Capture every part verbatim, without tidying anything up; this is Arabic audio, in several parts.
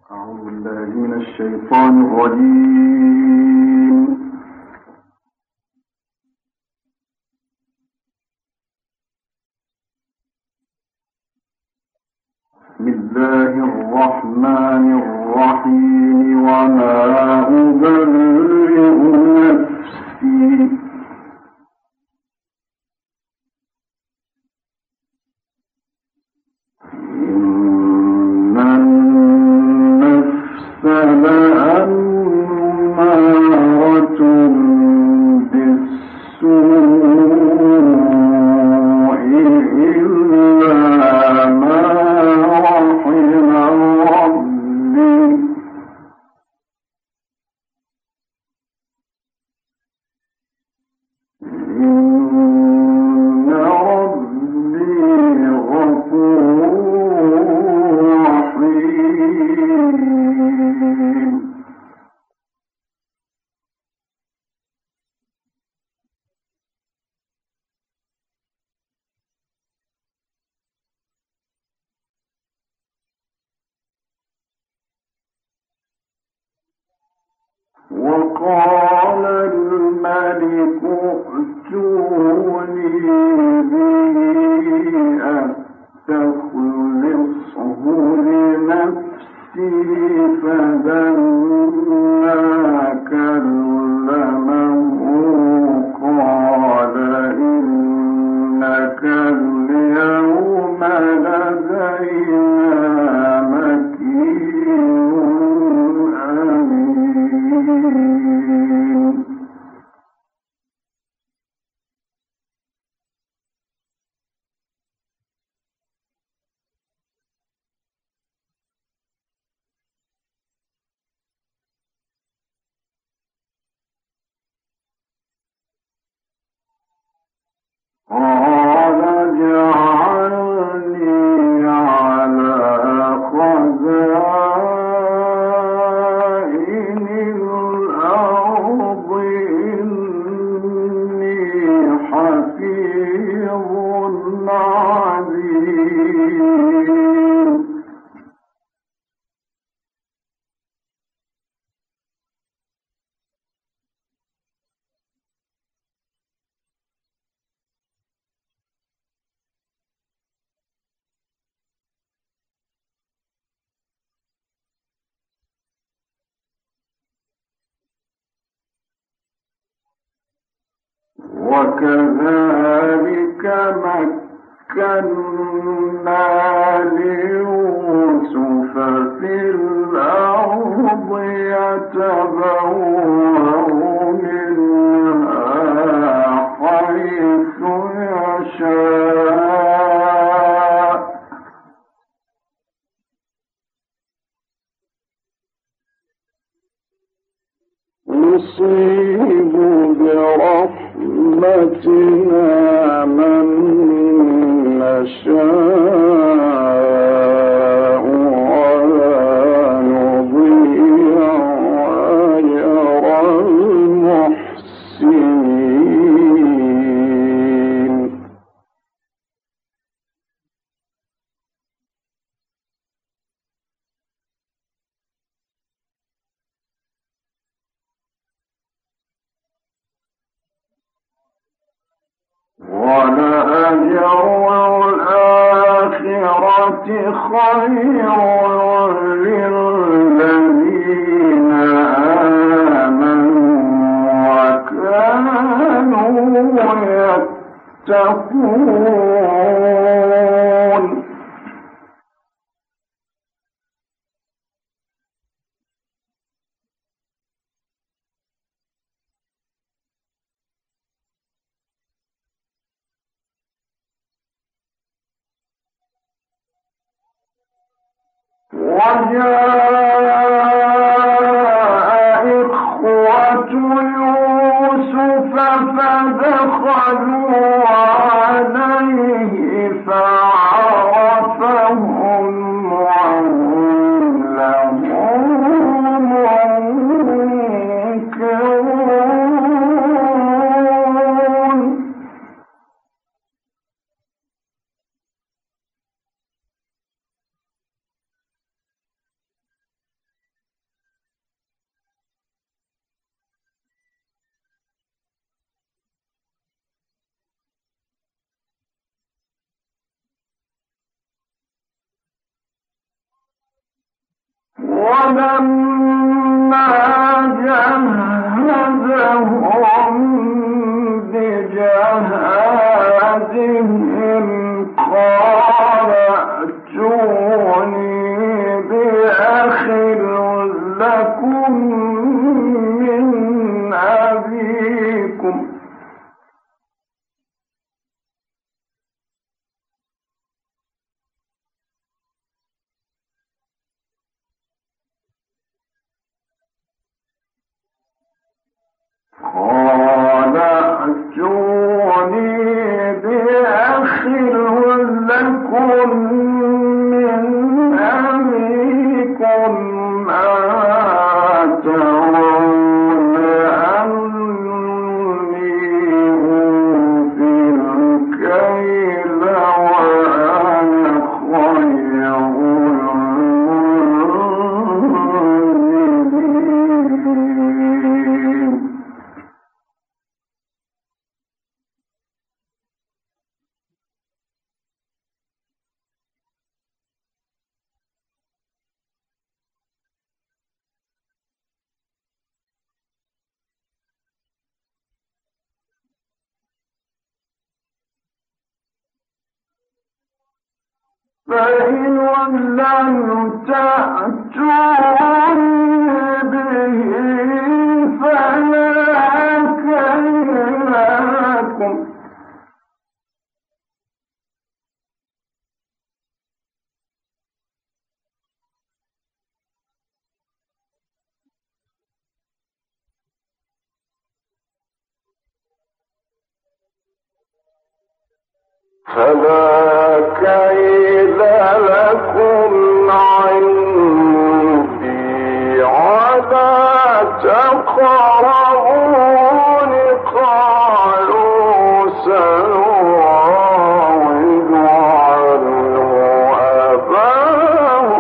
أعوذ بالله من الشيطان الرجيم. بسم الله الرحمن الرحيم. وما أبرئ نفسي إن النفس لأمارة بالسوء إلا ما رحم ربي إن ربي غفور رحيم. وقال الملك ائتوني به أستخلصه لنفسي فلما كلمه قال إنك اليوم لدينا مكين أمين. قال اجعلني على خزائن الأرض إني حفيظ عليم. وكذلك مكنا ليوسف في الأرض يتبوأ منها حيث يشاء نصيب برحمتنا من نشاء ولا نضيع أجر المحسنين. ولأجر الآخرة خير للذين آمنوا وكانوا يتقون. وجاء إخوة يوسف فدخلوا عليه فعرفهم وهم له منكرون. ولما جهزهم بجهازهم قال ائتوني بأخ لكم من أبيكم قال ائتوني بأخ لكم من أبيكم آتون أني أوفي الكيل وأنا خير المنزلين. فإن لم تأتوني به فلا كيل لكم فلا كيل لكم عندي ولا تقربون. قالوا سنراود عنه أباه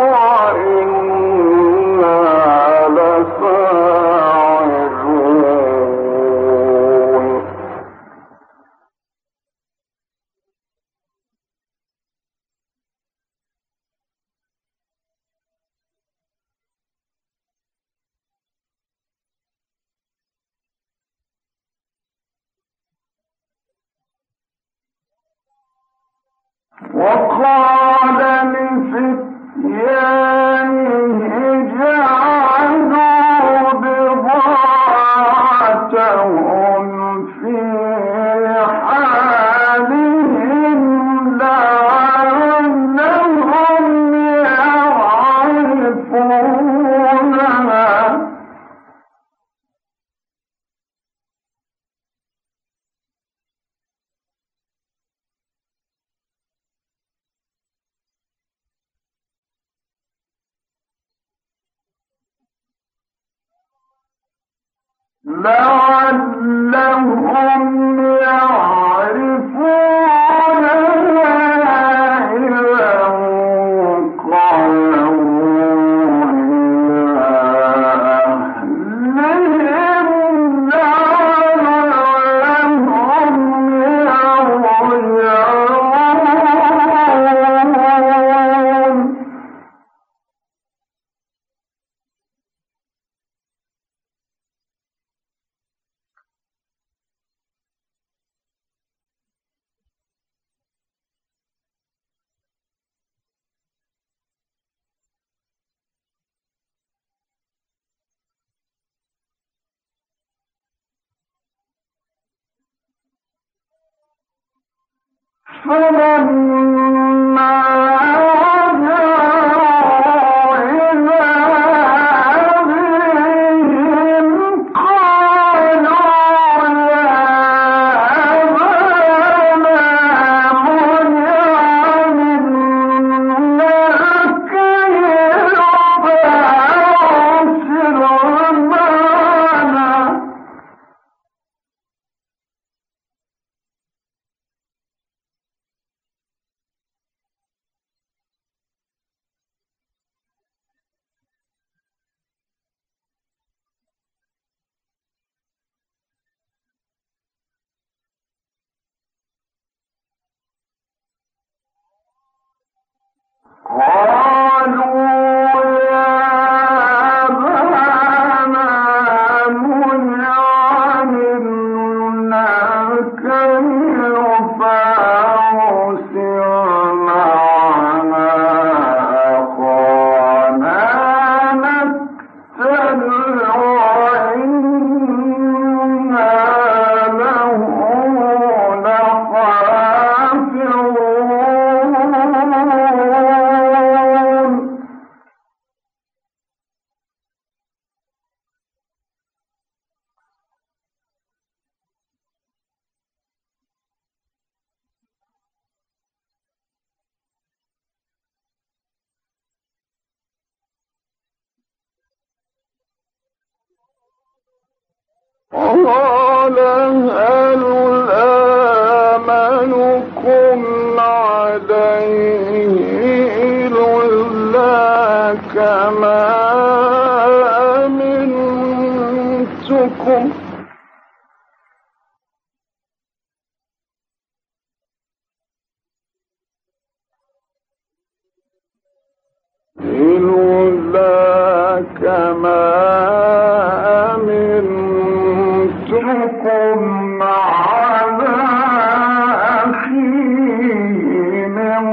وإنا لفاعلون. وقال لفتيانه اجعلوا بضاعتهم في حالهم لعلهم يعرفونها لعلهم يعرفونها إذا انقلبوا إلى أهلهم لعلهم يرجعون. فلما رجعوا إلى أبيهم قالوا يا أبانا منع منا الكيل فأرسل معنا. قالوا يا قال هل آمنكم عليه إلا كما أمنتكم إلا كما أمنتكم على أخيه من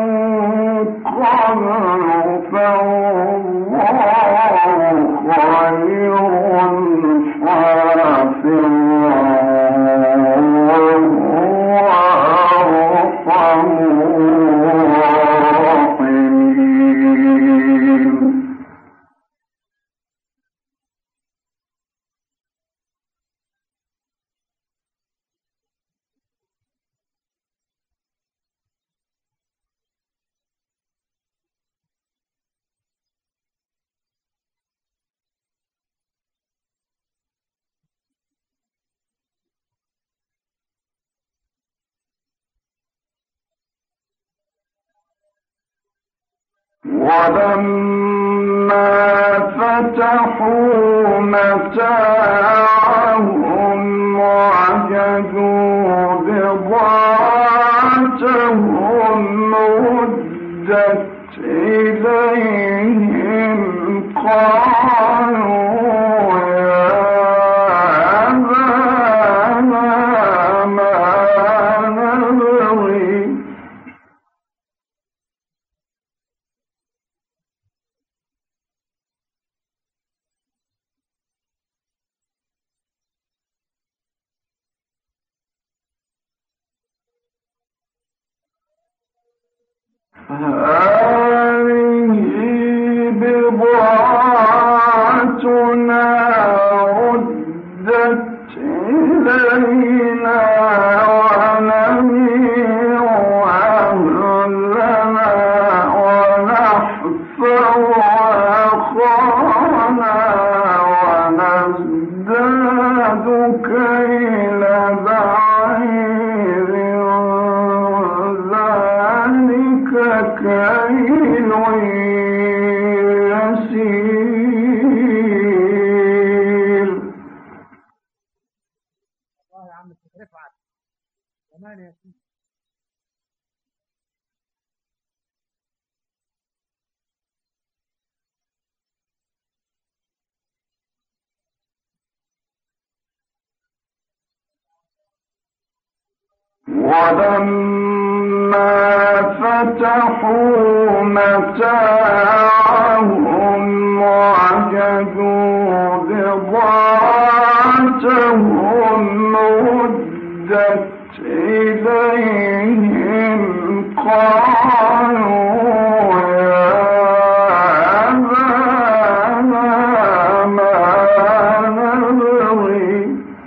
قبل فالله خير حافظا وهو أرحم الراحمين. ولما فتحوا متاعهم وجدوا بضاعتهم ردت إليهم قالوا يا أبانا ما نبغي هذه بضاعتنا ردت إلينا ونمير أهلنا ونحفظ أخانا ونزداد كيل بعير كيل يسير. والله يا عم رفعت كمان يا سيدي. ولما فتحوا متاعهم وجدوا بضاعتهم ردت إليهم قالوا يا أبانا ما نبغي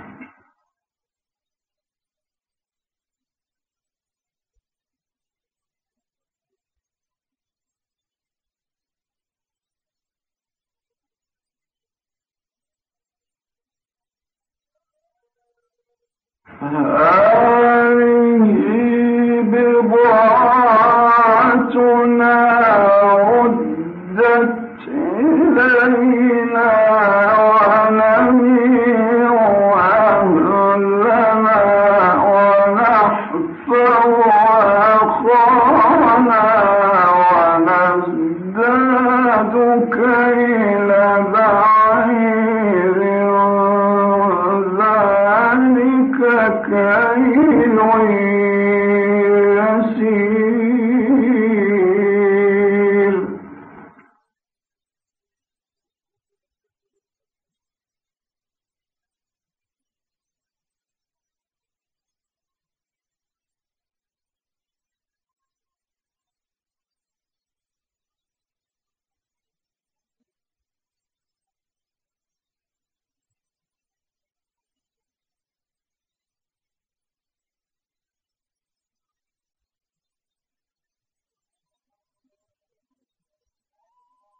هذه بضاعتنا ردت إلينا ونمير أهلنا ونحفظ أخانا ونزداد كيل بعير كيل يسير.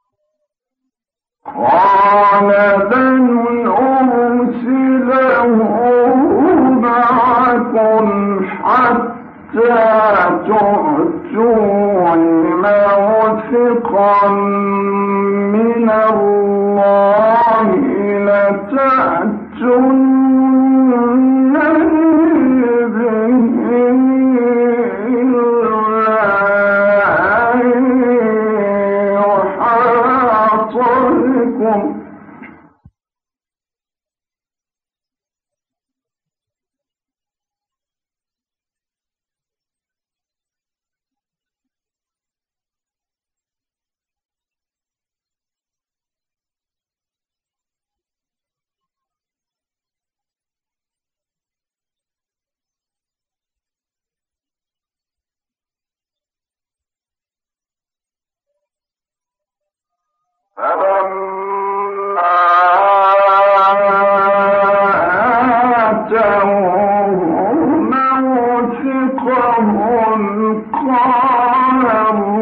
قال لن أرسله تؤتون موثقا من الله لتأتونني به إلا أن يحاط بكم فلما آتوه موثقهم قال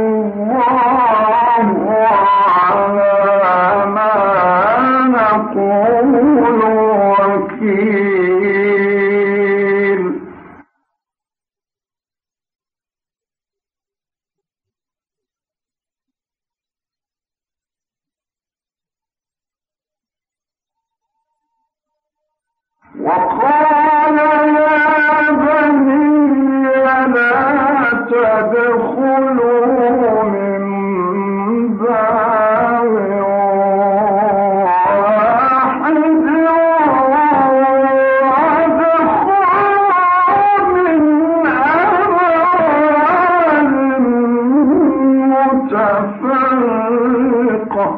الله على ما نقول وكيل. وقال يا بني لا تدخلوا من باب واحد وادخلوا من أبواب متفرقة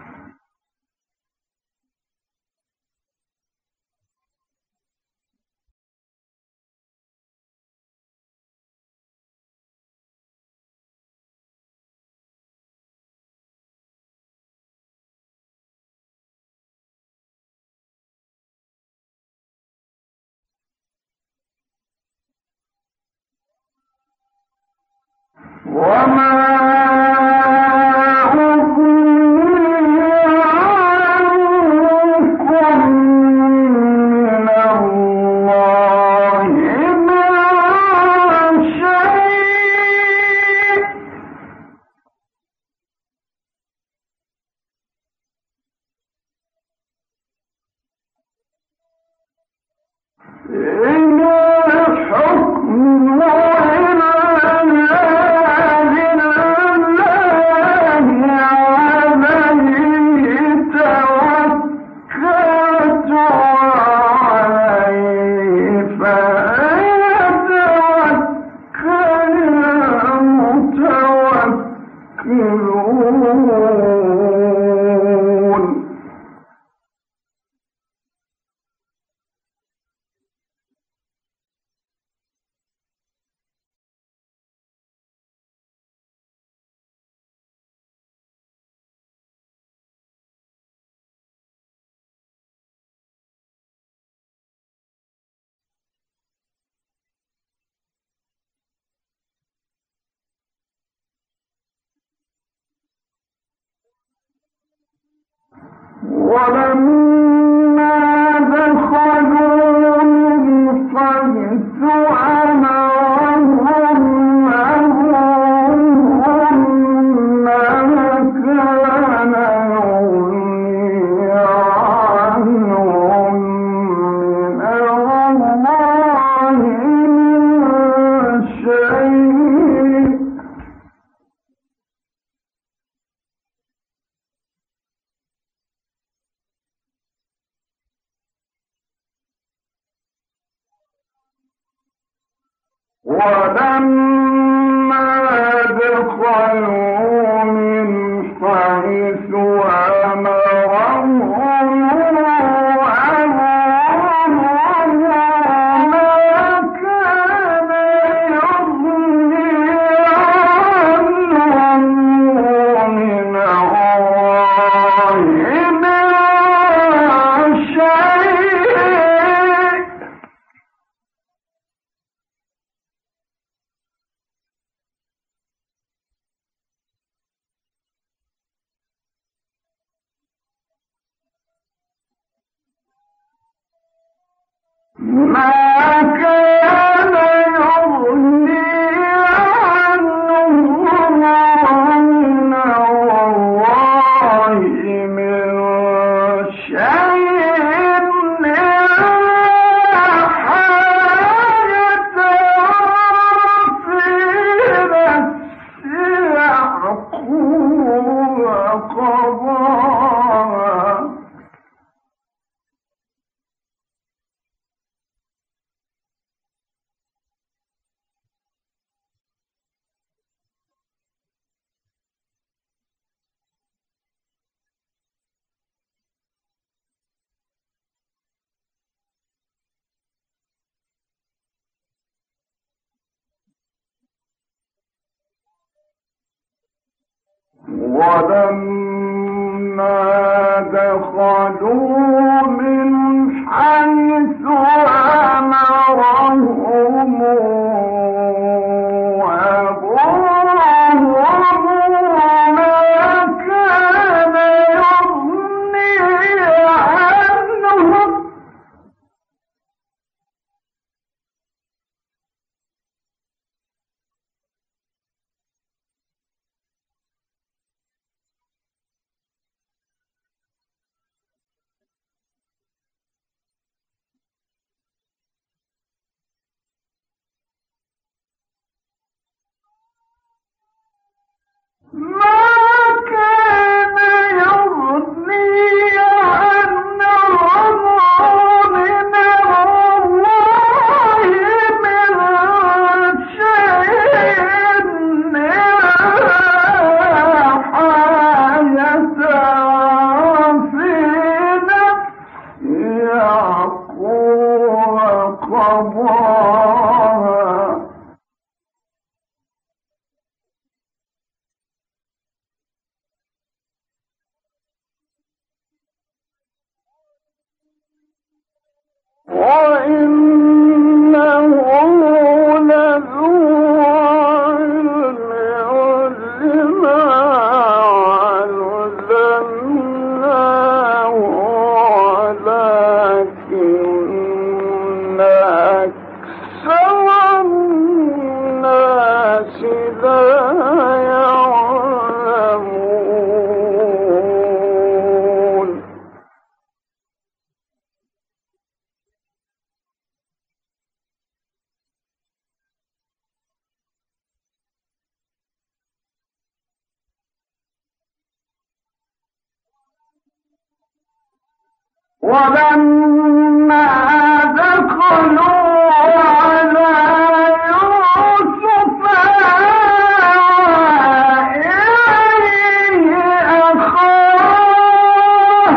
وما أغني عنكم من الله من شيء إن الحكم ولما دخلوا من حيث أمرهم أبوهم ما كان يغني عنهم من الله من شيء ولما دخلوا من حيث أمرهم أبوهم ما كان يغني عنهم من الله من شيء ما كان يغني قضاها ولما دخلوا من حيث أمرهم أبوهم ما كان يغني عنهم ما كان يغني عنهم من الله من شيء إلا حاجة في نفس يعقوب قضاها وإنه لذو علم لما علمناه ولكن أكثر الناس لا يعلمون ولما دخلوا على يوسف إليه أخاه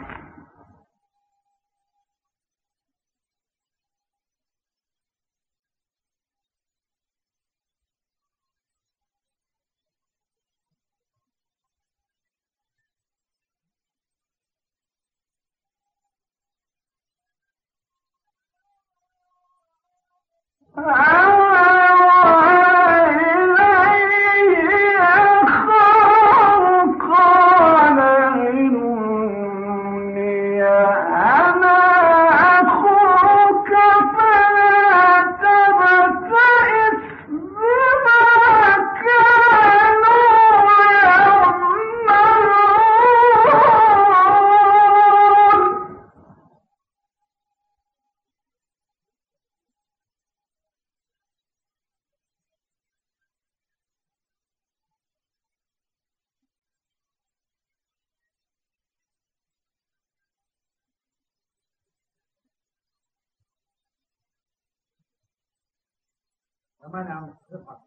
كمان يا عم ارفع.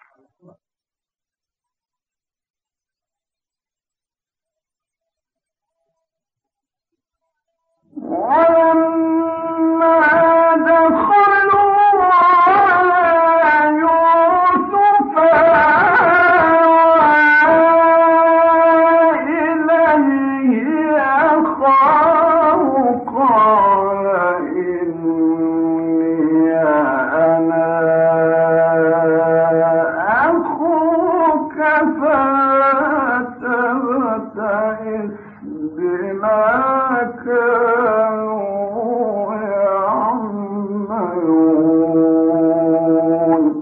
ولما دخلوا على يوسف إليه أخاه قال إني أنا أخوك فلا تبتئس بما كانوا يعملون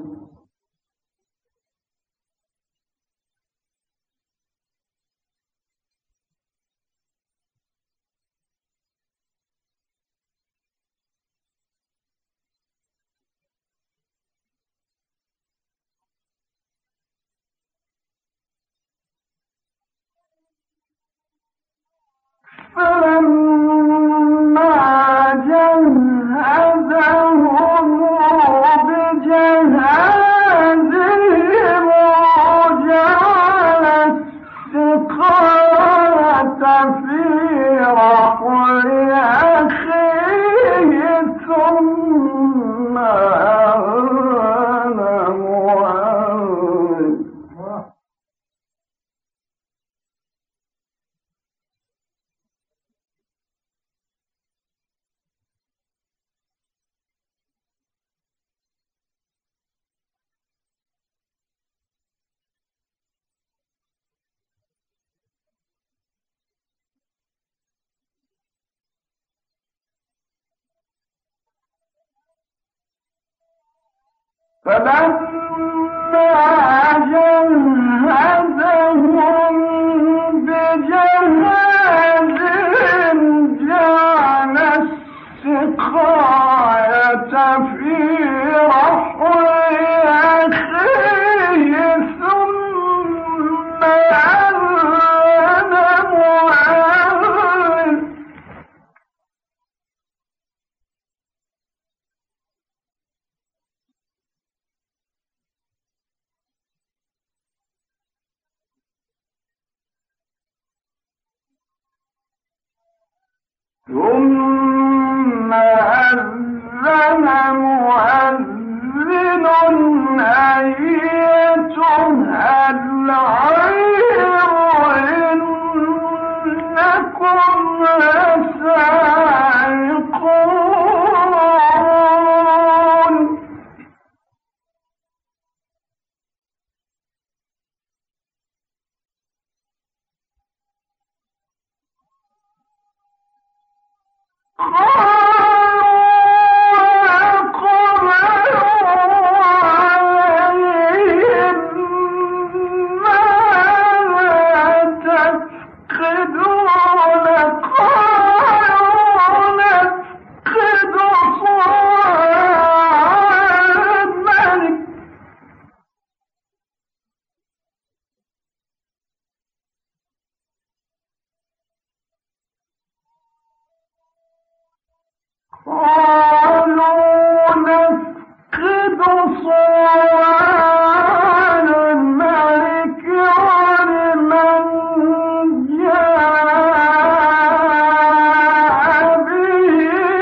في رحل أخيه ثم أنا معاذ. فلما جهزهم بجهازهم جعل السقاية في رحل أخيه ثم أذن معاذ. ثم أذن مؤذن أيتها العير إنكم لسارقون. قالوا نفقد صواع الملك ولمن جاء به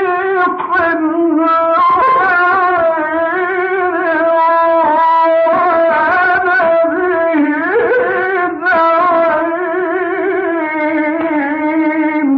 قنوان وأنا به زعيم.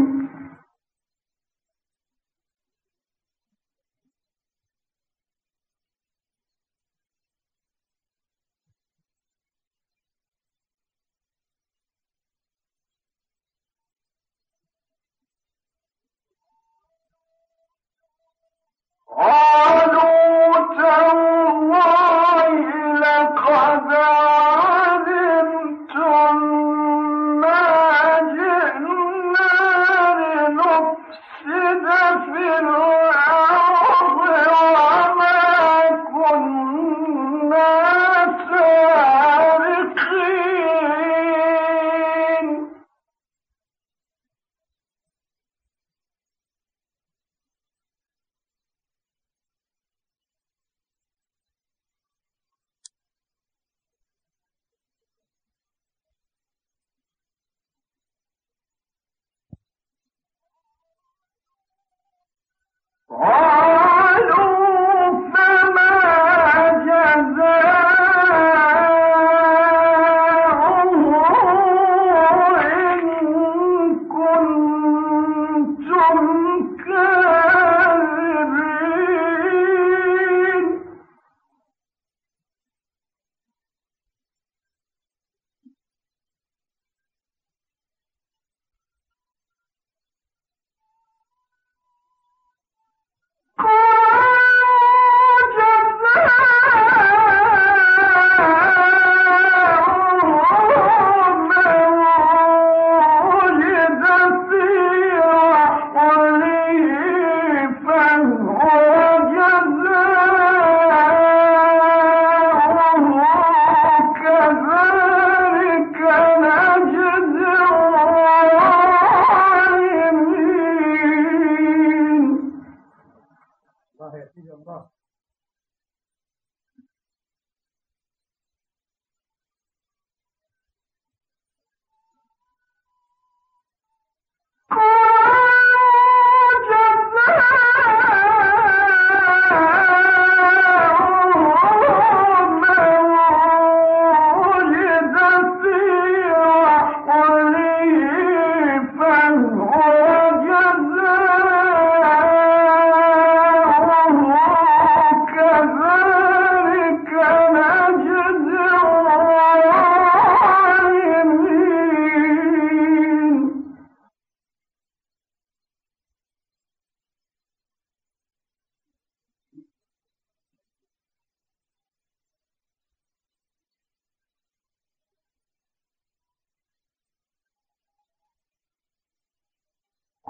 قالوا تالله لقد علمتم ما جئنا لنفسد في الأرض وما كنا سارقين.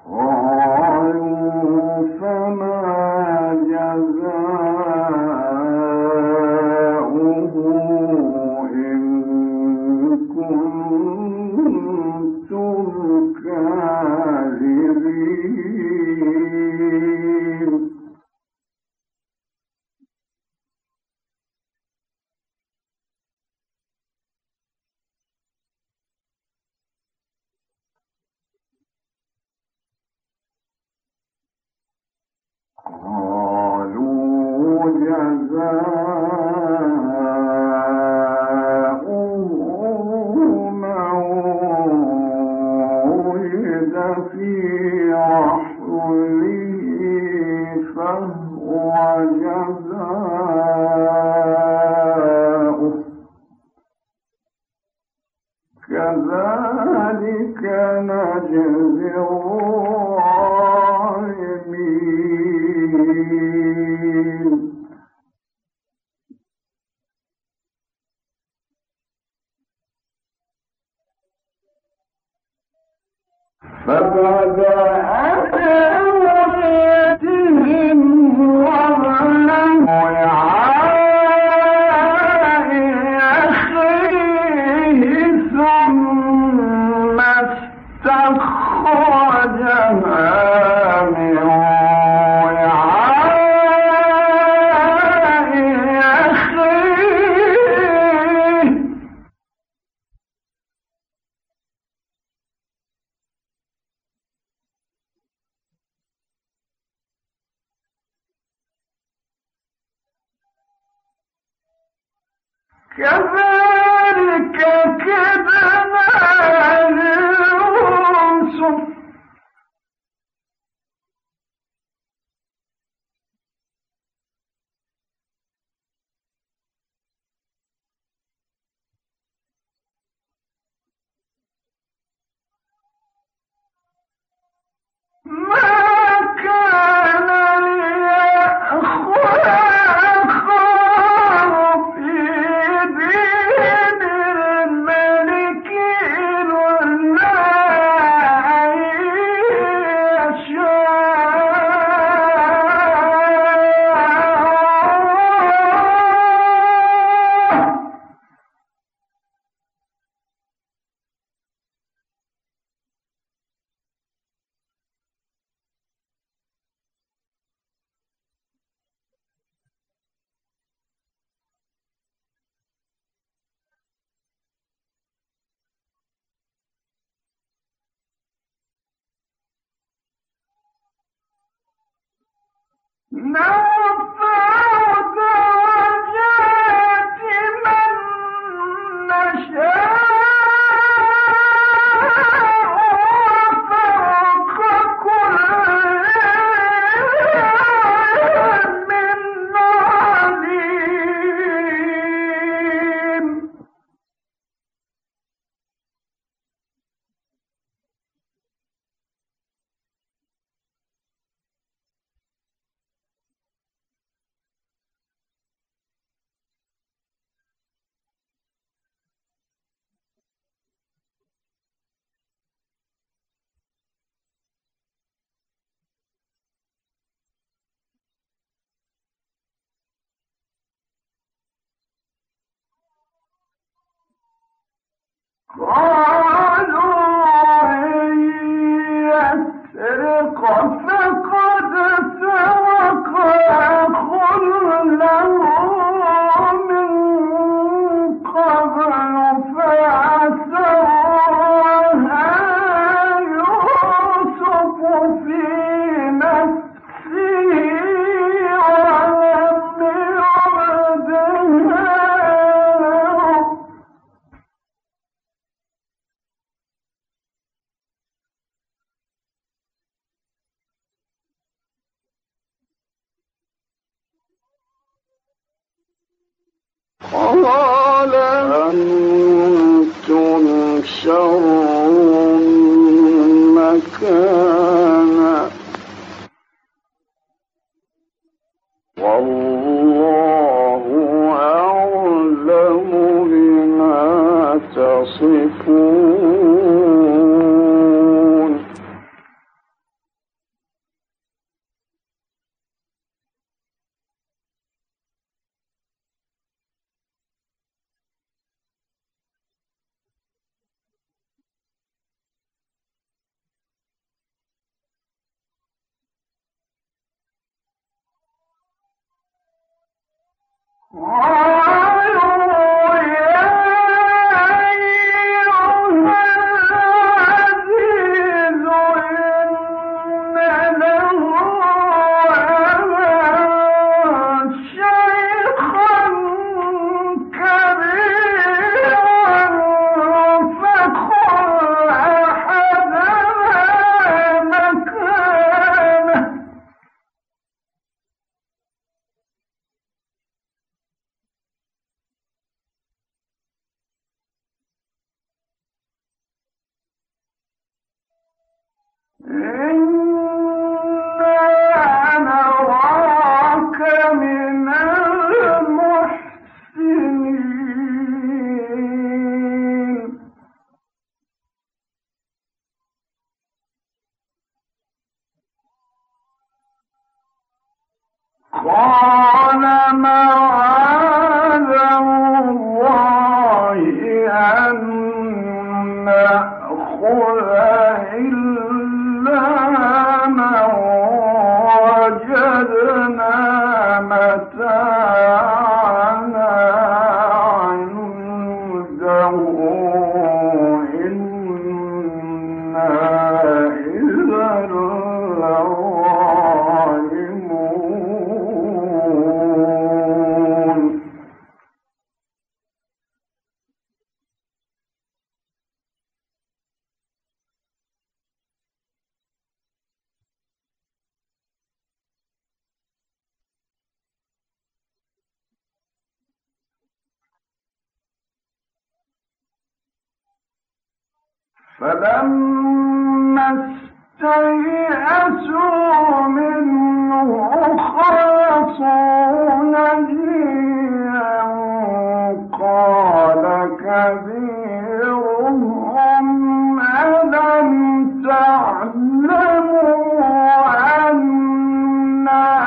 كذلك نجزي الظالمين. فبدأ بأمرتهم وظلموا وعاء أخيه ثم استخرجها من وعاء أخيه كذلك كدنا ليوسف ما كان ليأخذ أخاه في دين الملك إلا أن يشاء. نرفع درجات من نشاء وفوق كل علم عليم. قالوا إن يسرق فقد سرق أخ له من قبل فعسرها يوسف في نفسه ولم يبدها له. قال أنتم شر مكانا والله أعلم بما تصفون. قال معاذ الله أن نأخذ إلا من وجدنا متاعنا عنده إنا إذا لظالمون. فلما استيئسوا منه خلصوا نجيا قال كبيرهم ألم تعلموا أن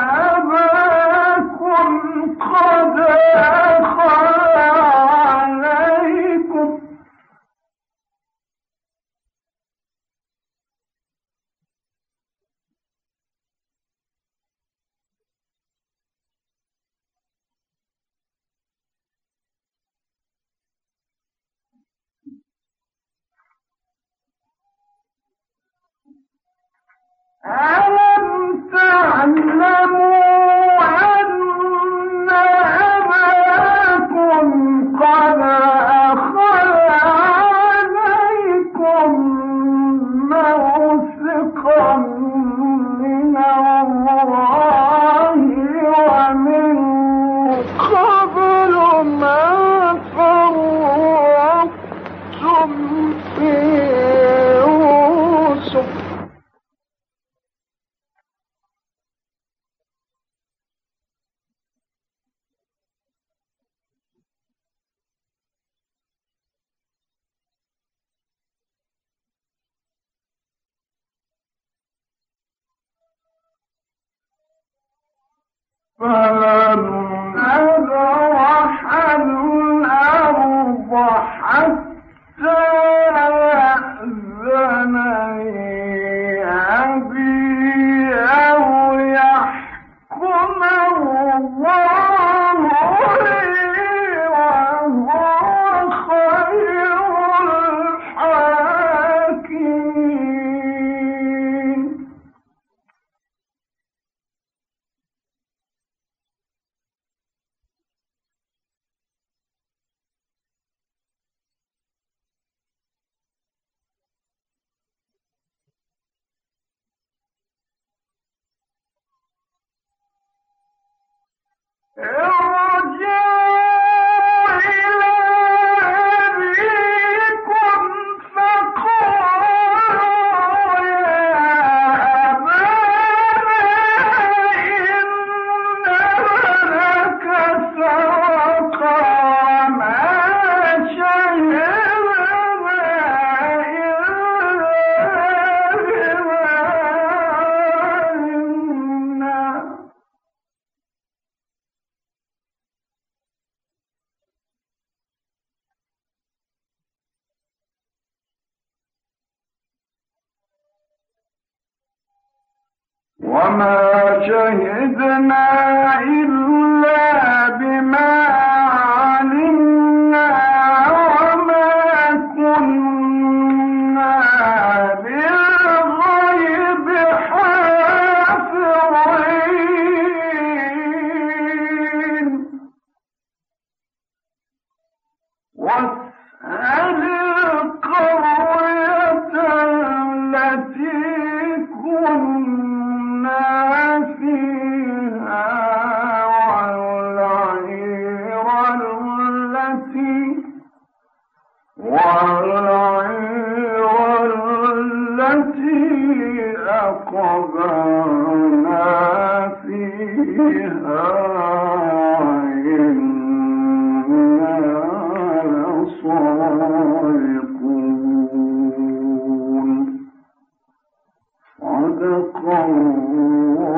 أباكم قد أخذ عليكم ألم تعلموا أن أباكم قد أخذ عليكم موثقا من الله ومن قبل ما فرطتم في يوسف فلن أبرح الأرض حتى يأذن لي أبي أو يحكم الله لي وهو خير الحاكمين. ارجعوا إلى أبيكم فقولوا يا أبانا إن ابنك سرق وما شهدنا إلا بما علمنا. وما شهدنا إلا بما أقبلنا فيها إنا لصادقون صدق الله